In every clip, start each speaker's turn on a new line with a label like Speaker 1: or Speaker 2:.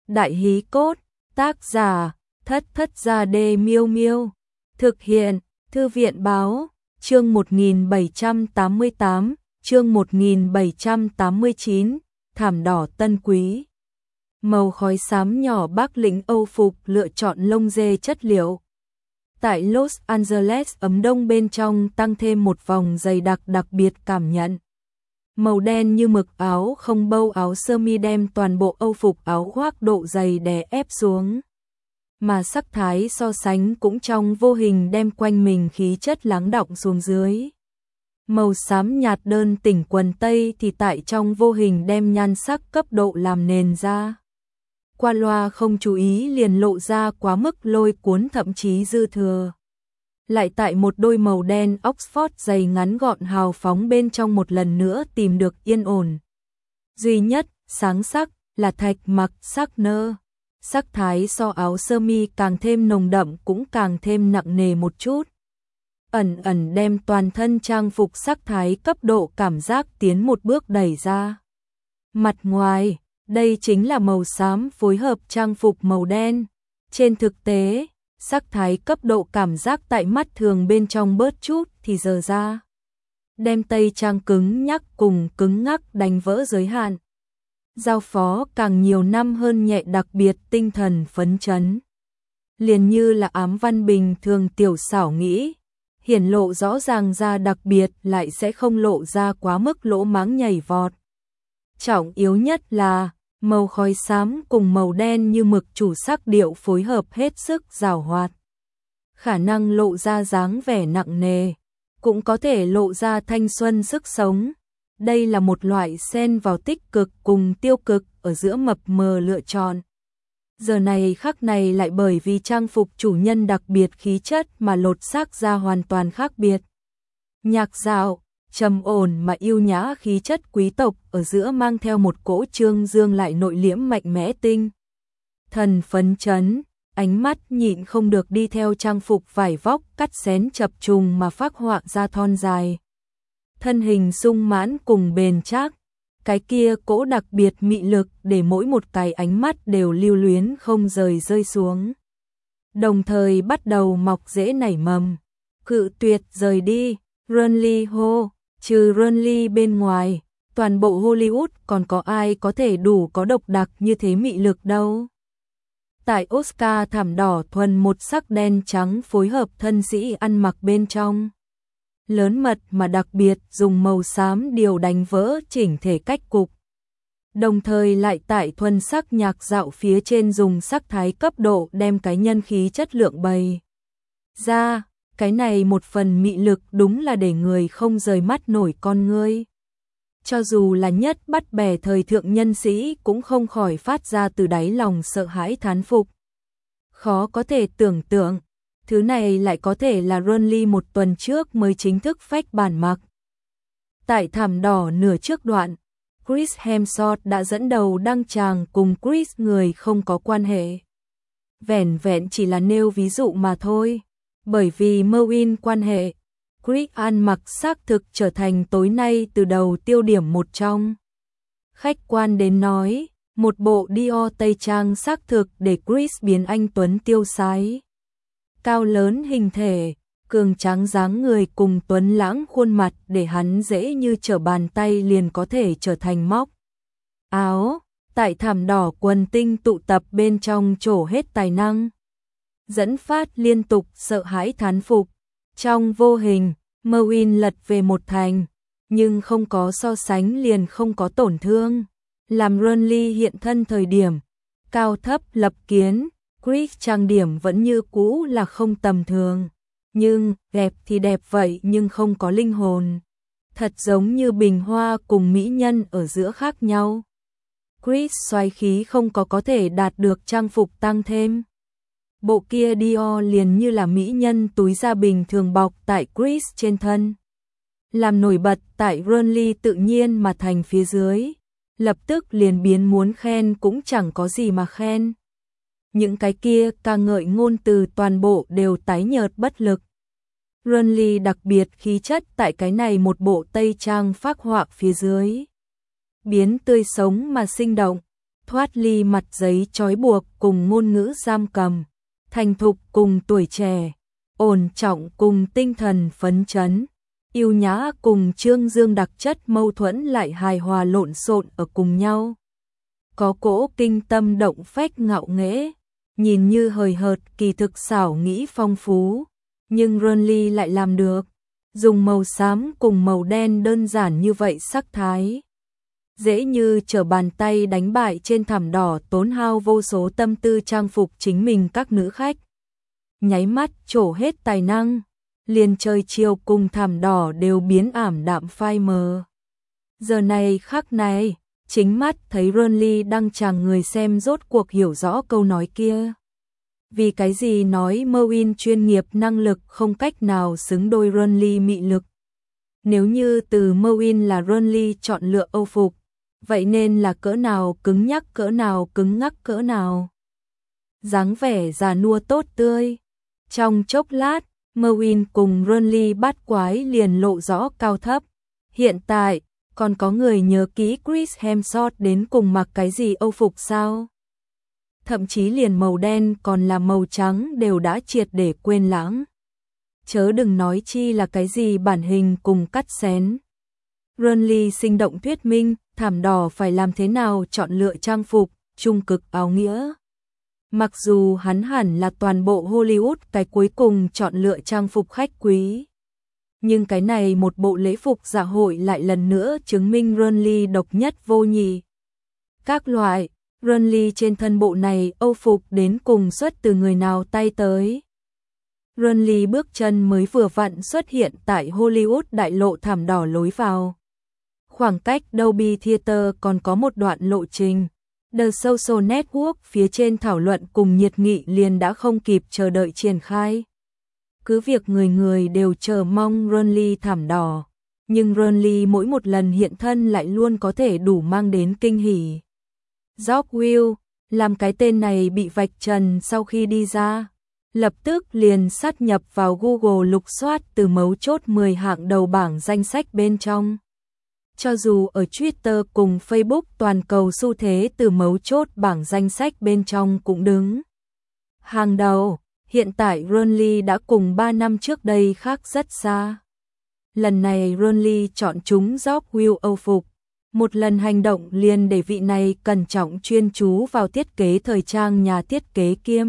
Speaker 1: Đại hí cốt, tác giả, Thất Thất Gia Đê Miêu Miêu. Thực hiện, Thư viện báo, chương 1788, chương 1789, thảm đỏ tân quý. Màu khói xám nhỏ Bắc lĩnh Âu phục lựa chọn lông dê chất liệu. Tại Los Angeles ấm đông bên trong tăng thêm một vòng dày đặc biệt cảm nhận. Màu đen như mực áo không bâu áo sơ mi đem toàn bộ Âu phục áo khoác độ dày đè ép xuống. Mà sắc thái so sánh cũng trong vô hình đem quanh mình khí chất lắng đọng xuống dưới. Màu xám nhạt đơn tỉnh quần tây thì tại trong vô hình đem nhan sắc cấp độ làm nền ra. Qua loa không chú ý liền lộ ra quá mức lôi cuốn thậm chí dư thừa. Lại tại một đôi màu đen Oxford dày ngắn gọn hào phóng bên trong một lần nữa tìm được yên ổn. Duy nhất, sáng sắc, là thạch mặc sắc nơ. Sắc thái so áo sơ mi càng thêm nồng đậm cũng càng thêm nặng nề một chút. Ẩn ẩn đem toàn thân trang phục sắc thái cấp độ cảm giác tiến một bước đẩy ra. Mặt ngoài, đây chính là màu xám phối hợp trang phục màu đen. Trên thực tế, sắc thái cấp độ cảm giác tại mắt thường bên trong bớt chút thì giờ ra. Đem tây trang cứng nhắc cùng cứng ngắc đánh vỡ giới hạn. Giao phó càng nhiều năm hơn nhẹ đặc biệt tinh thần phấn chấn. Liền như là ám văn bình thường tiểu xảo nghĩ, hiển lộ rõ ràng ra đặc biệt lại sẽ không lộ ra quá mức lỗ máng nhảy vọt. Trọng yếu nhất là màu khói xám cùng màu đen như mực chủ sắc điệu phối hợp hết sức giàu hoạt. Khả năng lộ ra dáng vẻ nặng nề, cũng có thể lộ ra thanh xuân sức sống. Đây là một loại xen vào tích cực cùng tiêu cực ở giữa mập mờ lựa chọn. Giờ này khắc này lại bởi vì trang phục chủ nhân đặc biệt khí chất mà lột xác ra hoàn toàn khác biệt. Nhạc dạo, trầm ổn mà yêu nhã khí chất quý tộc ở giữa mang theo một cỗ trương dương lại nội liễm mạnh mẽ tinh. Thần phấn chấn, ánh mắt nhịn không được đi theo trang phục vải vóc cắt xén chập trùng mà phác họa ra thon dài. Thân hình sung mãn cùng bền chắc, cái kia cỗ đặc biệt mị lực để mỗi một cái ánh mắt đều lưu luyến không rời rơi xuống. Đồng thời bắt đầu mọc rễ nảy mầm, cự tuyệt rời đi, Runly hô, trừ Runly bên ngoài, toàn bộ Hollywood còn có ai có thể đủ có độc đặc như thế mị lực đâu. Tại Oscar thảm đỏ thuần một sắc đen trắng phối hợp thân sĩ ăn mặc bên trong. Lớn mật mà đặc biệt dùng màu xám điều đánh vỡ chỉnh thể cách cục. Đồng thời lại tại thuần sắc nhạc dạo phía trên dùng sắc thái cấp độ đem cái nhân khí chất lượng bày ra, cái này một phần mị lực đúng là để người không rời mắt nổi con ngươi. Cho dù là nhất bắt bẻ thời thượng nhân sĩ cũng không khỏi phát ra từ đáy lòng sợ hãi thán phục. Khó có thể tưởng tượng. Thứ này lại có thể là Runly một tuần trước mới chính thức phách bản mặc. Tại thảm đỏ nửa trước đoạn, Chris Hemsworth đã dẫn đầu đăng tràng cùng Chris người không có quan hệ. Vẻn vẹn chỉ là nêu ví dụ mà thôi. Bởi vì Merwin quan hệ, Chris ăn mặc xác thực trở thành tối nay từ đầu tiêu điểm một trong. Khách quan đến nói, một bộ Dior tây trang xác thực để Chris biến anh tuấn tiêu sái. Cao lớn hình thể, cường tráng dáng người cùng tuấn lãng khuôn mặt để hắn dễ như trở bàn tay liền có thể trở thành móc áo, tại thảm đỏ quần tinh tụ tập bên trong trổ hết tài năng. Dẫn phát liên tục sợ hãi thán phục, trong vô hình, Merwin lật về một thành, nhưng không có so sánh liền không có tổn thương. Làm Runly hiện thân thời điểm, cao thấp lập kiến, Chris trang điểm vẫn như cũ là không tầm thường, nhưng đẹp thì đẹp vậy nhưng không có linh hồn. Thật giống như bình hoa cùng mỹ nhân ở giữa khác nhau. Chris xoáy khí không có thể đạt được trang phục tăng thêm. Bộ kia Dior liền như là mỹ nhân túi da bình thường bọc tại Chris trên thân. Làm nổi bật tại Runly tự nhiên mà thành phía dưới. Lập tức liền biến muốn khen cũng chẳng có gì mà khen. Những cái kia ca ngợi ngôn từ toàn bộ đều tái nhợt bất lực. Runly đặc biệt khí chất tại cái này một bộ tây trang phác họa phía dưới. Biến tươi sống mà sinh động, thoát ly mặt giấy trói buộc cùng ngôn ngữ giam cầm, thành thục cùng tuổi trẻ, ổn trọng cùng tinh thần phấn chấn, yêu nhã cùng trương dương đặc chất mâu thuẫn lại hài hòa lộn xộn ở cùng nhau. Có cỗ kinh tâm động phách ngạo nghễ, nhìn như hời hợt kỳ thực xảo nghĩ phong phú, nhưng Renly lại làm được, dùng màu xám cùng màu đen đơn giản như vậy sắc thái. Dễ như trở bàn tay đánh bại trên thảm đỏ tốn hao vô số tâm tư trang phục chính mình các nữ khách. Nháy mắt trổ hết tài năng, liền trời chiều cùng thảm đỏ đều biến ảm đạm phai mờ. Giờ này khắc này, chính mắt thấy Renly đang chàng người xem rốt cuộc hiểu rõ câu nói kia. Vì cái gì nói Merwin chuyên nghiệp năng lực không cách nào xứng đôi Renly mị lực. Nếu như từ Merwin là Renly chọn lựa âu phục, vậy nên là cỡ nào cứng nhắc cỡ nào cứng ngắc cỡ nào. Dáng vẻ già nua tốt tươi. Trong chốc lát, Merwin cùng Renly bắt quái liền lộ rõ cao thấp. Hiện tại, còn có người nhớ kỹ Chris Hemsworth đến cùng mặc cái gì âu phục sao? Thậm chí liền màu đen còn là màu trắng đều đã triệt để quên lãng. Chớ đừng nói chi là cái gì bản hình cùng cắt xén. Renly sinh động thuyết minh, thảm đỏ phải làm thế nào chọn lựa trang phục, trung cực áo nghĩa. Mặc dù hắn hẳn là toàn bộ Hollywood cái cuối cùng chọn lựa trang phục khách quý. Nhưng cái này một bộ lễ phục dạ hội lại lần nữa chứng minh Renly độc nhất vô nhị. Các loại, Renly trên thân bộ này âu phục đến cùng xuất từ người nào tay tới. Renly bước chân mới vừa vặn xuất hiện tại Hollywood đại lộ thảm đỏ lối vào. Khoảng cách Dolby Theater còn có một đoạn lộ trình. The Social Network phía trên thảo luận cùng nhiệt nghị liền đã không kịp chờ đợi triển khai. Cứ việc người người đều chờ mong Renly thảm đỏ, nhưng Renly mỗi một lần hiện thân lại luôn có thể đủ mang đến kinh hỉ. George Will, làm cái tên này bị vạch trần sau khi đi ra, lập tức liền sát nhập vào Google lục soát từ mấu chốt 10 hạng đầu bảng danh sách bên trong. Cho dù ở Twitter cùng Facebook toàn cầu xu thế từ mấu chốt bảng danh sách bên trong cũng đứng hàng đầu, hiện tại Renly đã cùng 3 năm trước đây khác rất xa. Lần này Renly chọn chúng George Will âu phục, một lần hành động liền để vị này cẩn trọng chuyên chú vào thiết kế thời trang nhà thiết kế kiêm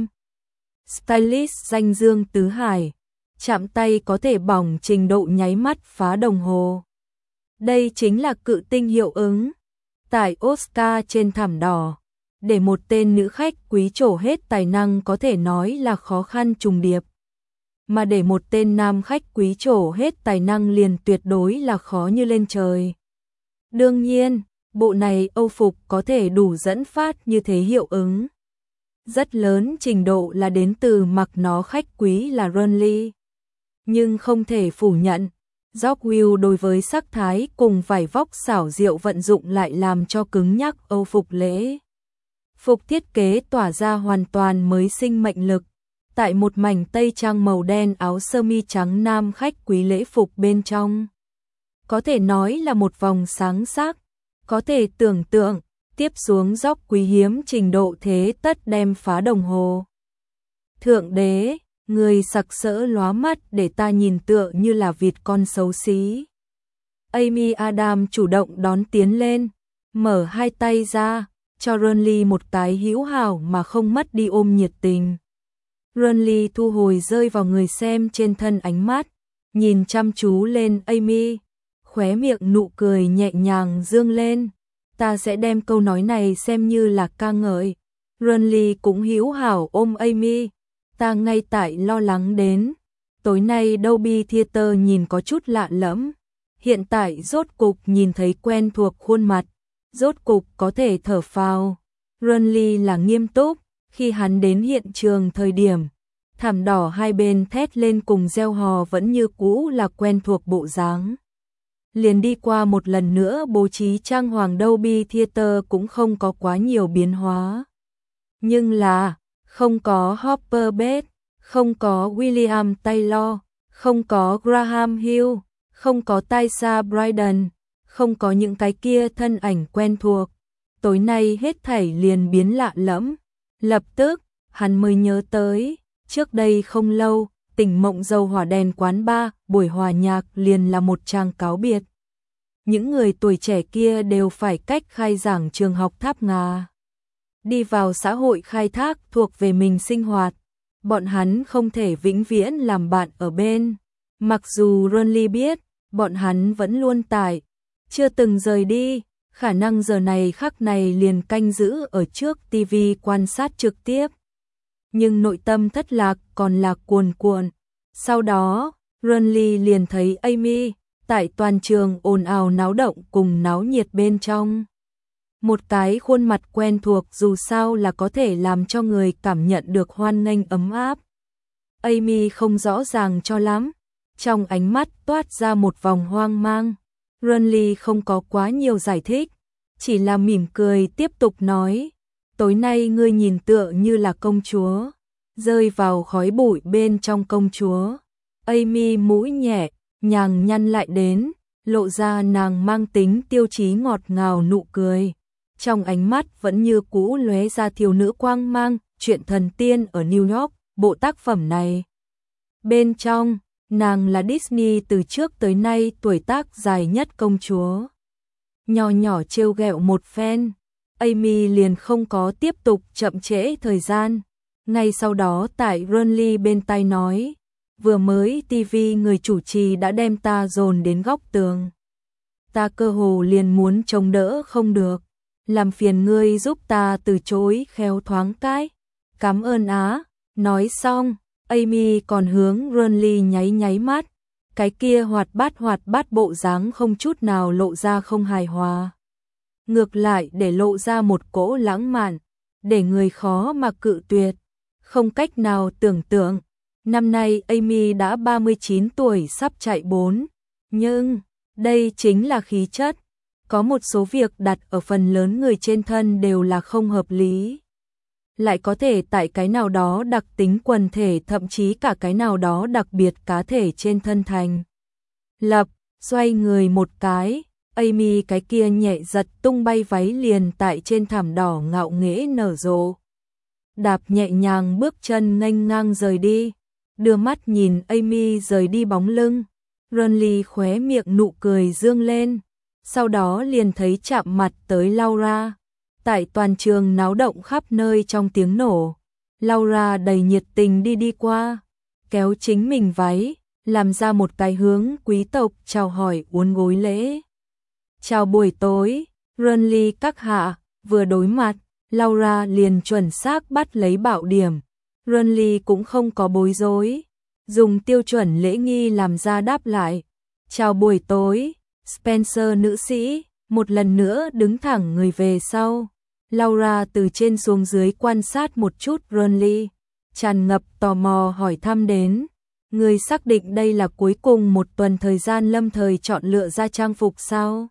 Speaker 1: stylist danh dương tứ hải, chạm tay có thể bỏng trình độ nháy mắt phá đồng hồ. Đây chính là cự tinh hiệu ứng. Tại Oscar trên thảm đỏ, để một tên nữ khách quý trổ hết tài năng có thể nói là khó khăn trùng điệp. Mà để một tên nam khách quý trổ hết tài năng liền tuyệt đối là khó như lên trời. Đương nhiên, bộ này âu phục có thể đủ dẫn phát như thế hiệu ứng. Rất lớn trình độ là đến từ mặc nó khách quý là Renly. Nhưng không thể phủ nhận, George Will đối với sắc thái cùng vải vóc xảo diệu vận dụng lại làm cho cứng nhắc âu phục lễ phục thiết kế tỏa ra hoàn toàn mới sinh mệnh lực. Tại một mảnh tây trang màu đen áo sơ mi trắng nam khách quý lễ phục bên trong, có thể nói là một vòng sáng sắc. Có thể tưởng tượng, tiếp xuống George quý hiếm trình độ thế tất đem phá đồng hồ. Thượng đế, người sặc sỡ lóa mắt để ta nhìn tựa như là vịt con xấu xí. Amy Adam chủ động đón tiến lên, mở hai tay ra, cho Renly một cái hữu hảo mà không mất đi ôm nhiệt tình. Renly thu hồi rơi vào người xem trên thân ánh mắt, nhìn chăm chú lên Amy, khóe miệng nụ cười nhẹ nhàng dương lên. Ta sẽ đem câu nói này xem như là ca ngợi. Renly cũng hữu hảo ôm Amy. Ta ngay tại lo lắng đến. Tối nay Dolby Theater nhìn có chút lạ lẫm. Hiện tại rốt cục nhìn thấy quen thuộc khuôn mặt. Rốt cục có thể thở phào. Renly là nghiêm túc. Khi hắn đến hiện trường thời điểm, thảm đỏ hai bên thét lên cùng reo hò vẫn như cũ là quen thuộc bộ dáng. Liền đi qua một lần nữa bố trí trang hoàng Dolby Theater cũng không có quá nhiều biến hóa. Nhưng là, không có Hopper Bates, không có William Taylor, không có Graham Hill, không có Taissa Brydon, không có những cái kia thân ảnh quen thuộc. tối nay hết thảy liền biến lạ lẫm. Lập tức, hắn mới nhớ tới, trước đây không lâu, Tỉnh Mộng Dầu Hỏa Đèn quán bar, buổi hòa nhạc liền là một tràng cáo biệt. Những người tuổi trẻ kia đều phải cách khai giảng trường học Tháp Ngà, đi vào xã hội khai thác thuộc về mình sinh hoạt. Bọn hắn không thể vĩnh viễn làm bạn ở bên. Mặc dù Ronly biết, bọn hắn vẫn luôn tại, chưa từng rời đi, khả năng giờ này khắc này liền canh giữ ở trước TV quan sát trực tiếp. Nhưng nội tâm thất lạc còn là cuồn cuộn. Sau đó, Ronly liền thấy Amy tại toàn trường ồn ào náo động cùng náo nhiệt bên trong. Một cái khuôn mặt quen thuộc dù sao là có thể làm cho người cảm nhận được hoan nghênh ấm áp. Amy không rõ ràng cho lắm, trong ánh mắt toát ra một vòng hoang mang. Ronly không có quá nhiều giải thích, chỉ là mỉm cười tiếp tục nói, tối nay ngươi nhìn tựa như là công chúa, rơi vào khói bụi bên trong công chúa. Amy mũi nhẹ, nhàng nhăn lại đến, lộ ra nàng mang tính tiêu chí ngọt ngào nụ cười. Trong ánh mắt vẫn như cũ lóe ra thiếu nữ quang mang, chuyện thần tiên ở New York, bộ tác phẩm này. Bên trong, nàng là Disney từ trước tới nay tuổi tác dài nhất công chúa. Nhỏ nhỏ trêu ghẹo một phen, Amy liền không có tiếp tục chậm trễ thời gian. Ngay sau đó tại Ronly bên tai nói, vừa mới TV người chủ trì đã đem ta dồn đến góc tường. Ta cơ hồ liền muốn chống đỡ không được. Làm phiền ngươi giúp ta từ chối khéo thoáng cái. Cảm ơn á. Nói xong, Amy còn hướng Ronly nháy nháy mắt. Cái kia hoạt bát bộ dáng không chút nào lộ ra không hài hòa. Ngược lại để lộ ra một cỗ lãng mạn, để người khó mà cự tuyệt. Không cách nào tưởng tượng. Năm nay Amy đã 39 tuổi sắp chạy 4. Nhưng, đây chính là khí chất. Có một số việc đặt ở phần lớn người trên thân đều là không hợp lý. Lại có thể tại cái nào đó đặc tính quần thể, thậm chí cả cái nào đó đặc biệt cá thể trên thân thành. Lập, xoay người một cái, Amy cái kia nhẹ giật tung bay váy liền tại trên thảm đỏ ngạo nghễ nở rộ. Đạp nhẹ nhàng bước chân nghênh ngang rời đi, đưa mắt nhìn Amy rời đi bóng lưng. Ronly khóe miệng nụ cười dương lên. Sau đó liền thấy chạm mặt tới Laura. Tại toàn trường náo động khắp nơi trong tiếng nổ, Laura đầy nhiệt tình đi qua, kéo chính mình váy, làm ra một cái hướng quý tộc chào hỏi uốn gối lễ. Chào buổi tối, Ronly các hạ, vừa đối mặt, Laura liền chuẩn xác bắt lấy bạo điểm. Ronly cũng không có bối rối, dùng tiêu chuẩn lễ nghi làm ra đáp lại. Chào buổi tối. Spencer nữ sĩ, một lần nữa đứng thẳng người về sau. Laura từ trên xuống dưới quan sát một chút Ronly, tràn ngập tò mò hỏi thăm đến. Người xác định đây là cuối cùng một tuần thời gian lâm thời chọn lựa ra trang phục sao?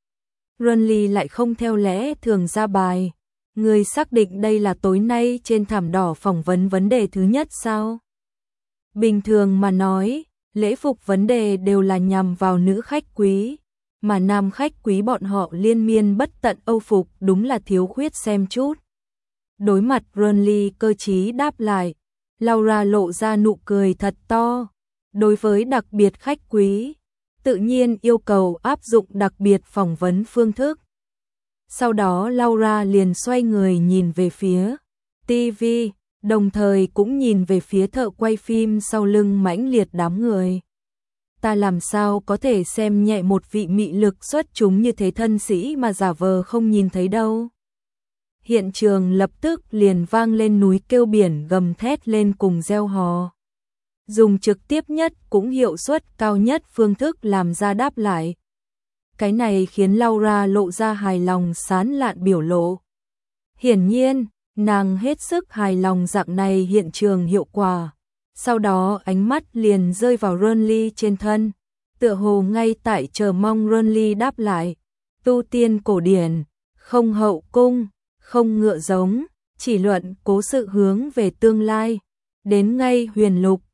Speaker 1: Ronly lại không theo lẽ thường ra bài. Người xác định đây là tối nay trên thảm đỏ phỏng vấn vấn đề thứ nhất sao? Bình thường mà nói, lễ phục vấn đề đều là nhằm vào nữ khách quý. Mà nam khách quý bọn họ liên miên bất tận âu phục đúng là thiếu khuyết xem chút. Đối mặt Ronly cơ trí đáp lại, Laura lộ ra nụ cười thật to. Đối với đặc biệt khách quý, tự nhiên yêu cầu áp dụng đặc biệt phỏng vấn phương thức. Sau đó Laura liền xoay người nhìn về phía TV, đồng thời cũng nhìn về phía thợ quay phim sau lưng mãnh liệt đám người. Ta làm sao có thể xem nhẹ một vị mị lực xuất chúng như thế thân sĩ mà giả vờ không nhìn thấy đâu. Hiện trường lập tức liền vang lên núi kêu biển gầm thét lên cùng reo hò. Dùng trực tiếp nhất cũng hiệu suất cao nhất phương thức làm ra đáp lại. Cái này khiến Laura lộ ra hài lòng sán lạn biểu lộ. Hiển nhiên, nàng hết sức hài lòng dạng này hiện trường hiệu quả. Sau đó ánh mắt liền rơi vào Ronly trên thân, tựa hồ ngay tại chờ mong Ronly đáp lại. Tu tiên cổ điển, không hậu cung, không ngựa giống, chỉ luận cố sự hướng về tương lai. Đến ngay huyền lục,